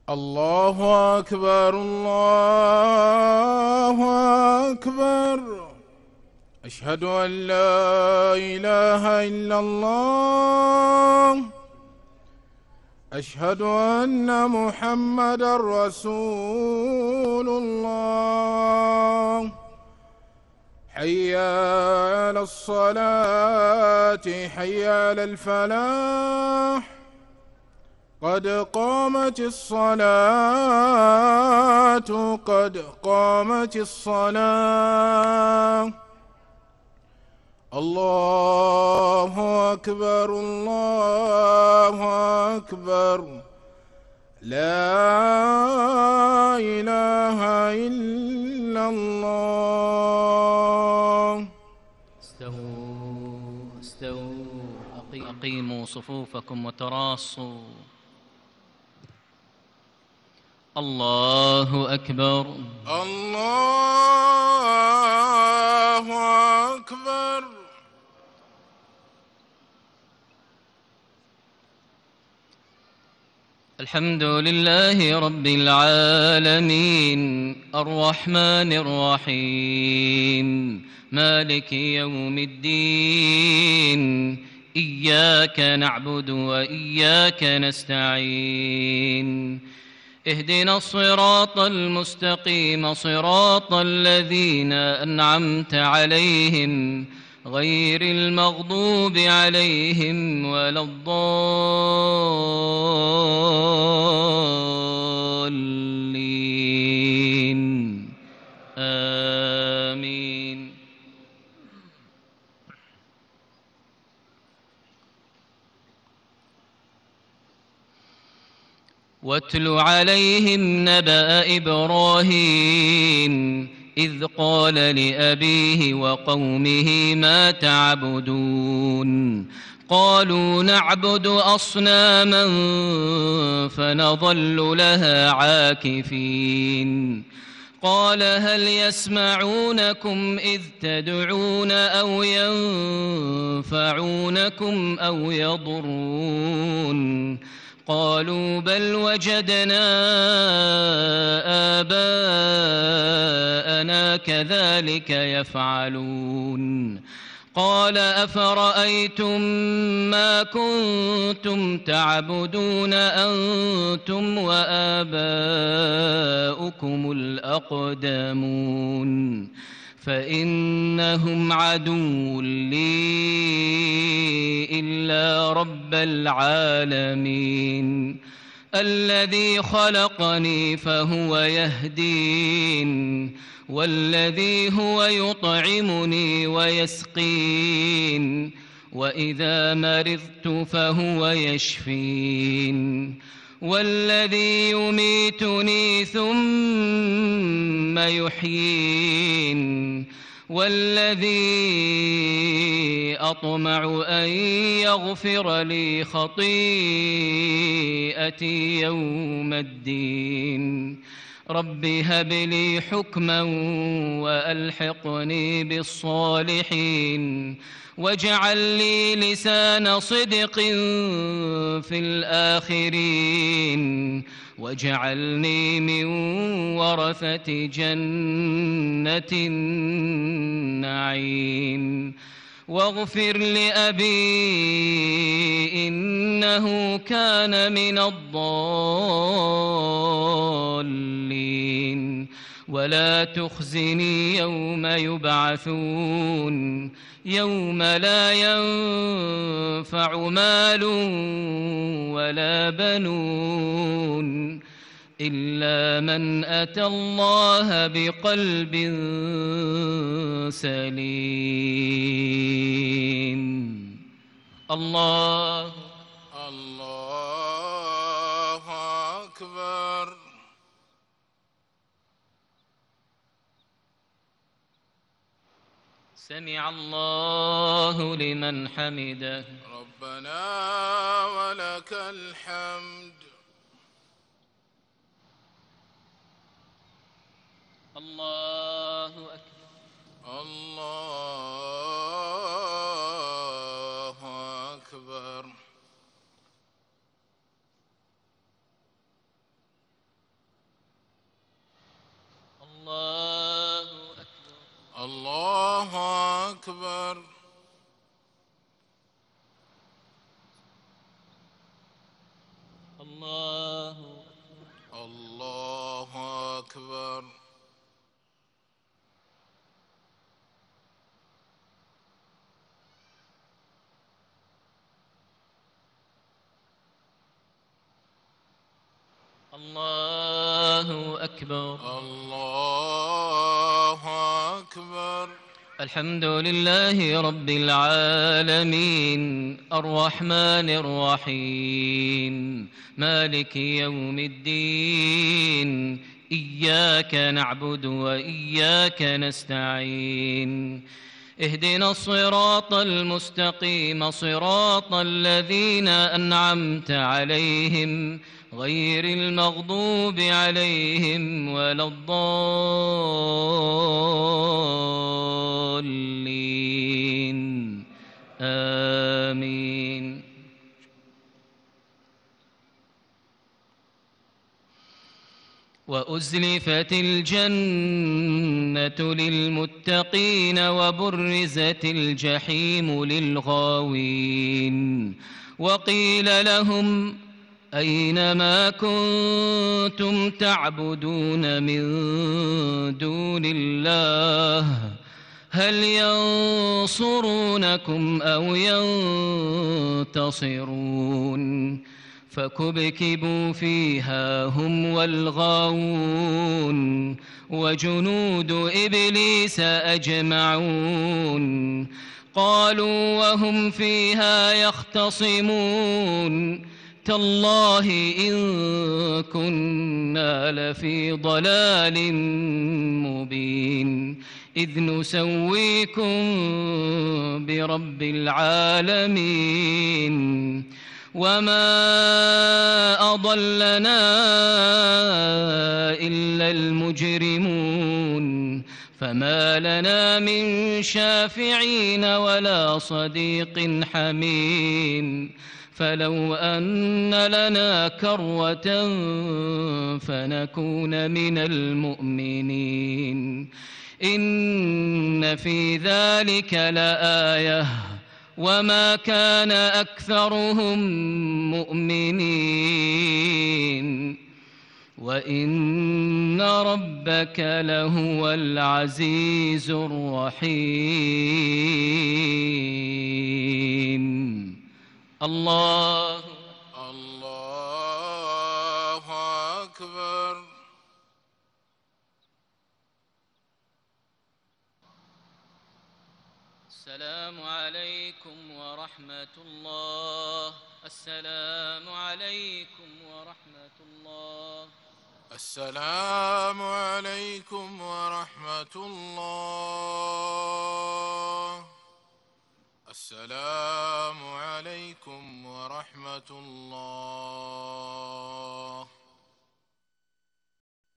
الله أكبر الله أكبر. أشهد أن لا إله إلا الله. أشهد أن محمدًا رسول الله. حي على الصلاة حي على الفلاح. قد قامت الصلاة قد قامت الصلاة. الله أكبر الله أكبر. لا إله إلا الله. استووا أقيموا صفوفكم وتراصوا. الله أكبر الله أكبر. الحمد لله رب العالمين الرحمن الرحيم مالك يوم الدين. إياك نعبد وإياك نستعين. اهدنا الصراط المستقيم صراط الذين أنعمت عليهم غير المغضوب عليهم ولا الضالين. آمين. واتل عليهم نبأ إبراهيم إذ قال لأبيه وقومه ما تعبدون. قالوا نعبد أصناما فنظل لها عاكفين. قال هل يسمعونكم إذ تدعون أو ينفعونكم أو يضرون؟ قالوا بل وجدنا آباءنا كذلك يفعلون. قال أفرأيتم ما كنتم تعبدون أنتم وآباؤكم الأقدمون فإنهم عدو لي إلا رب العالمين الذي خلقني فهو يهدين والذي هو يطعمني ويسقين وإذا مرضت فهو يشفين والذي يميتني ثم يحيين والذي أطمع أن يغفر لي خطيئتي يوم الدين. رب هب لي حكما وألحقني بالصالحين واجعل لي لسان صدق في الآخرين واجعلني من ورثة جنة النعيم. واغفر لأبي إنه كان من الضالين ولا تخزني يوم يبعثون يوم لا ينفع مال ولا بنون إلا من أتى الله بقلب سليم. الله أكبر. سمع الله لمن حمده. ربنا ولك الحمد. الله أكبر. الله أكبر. الله الله أكبر. الله أكبر. الله أكبر. الحمد لله رب العالمين الرحمن الرحيم مالك يوم الدين إياك نعبد وإياك نستعين اهدنا الصراط المستقيم صراط الذين أنعمت عليهم غير المغضوب عليهم ولا الضالين آمين. وأزلفت الجنة للمتقين وبرزت الجحيم للغاوين وقيل لهم أين ما كنتم تعبدون من دون الله هل ينصرونكم أو ينتصرون فكبكبوا فيها هم والغاوون وجنود إبليس أجمعون قالوا وهم فيها يختصمون تالله إن كنا لفي ضلال مبين إذ نسويكم برب العالمين وما أضلنا إلا المجرمون فما لنا من شافعين ولا صديق حميم فلو أن لنا كروة فنكون من المؤمنين إن في ذلك لآية وما كان أكثرهم مؤمنين وإن ربك لهو العزيز الرحيم. الله أكبر. السلام عليكم ورحمة الله. السلام عليكم ورحمة الله. السلام عليكم ورحمة الله. السلام عليكم ورحمة الله.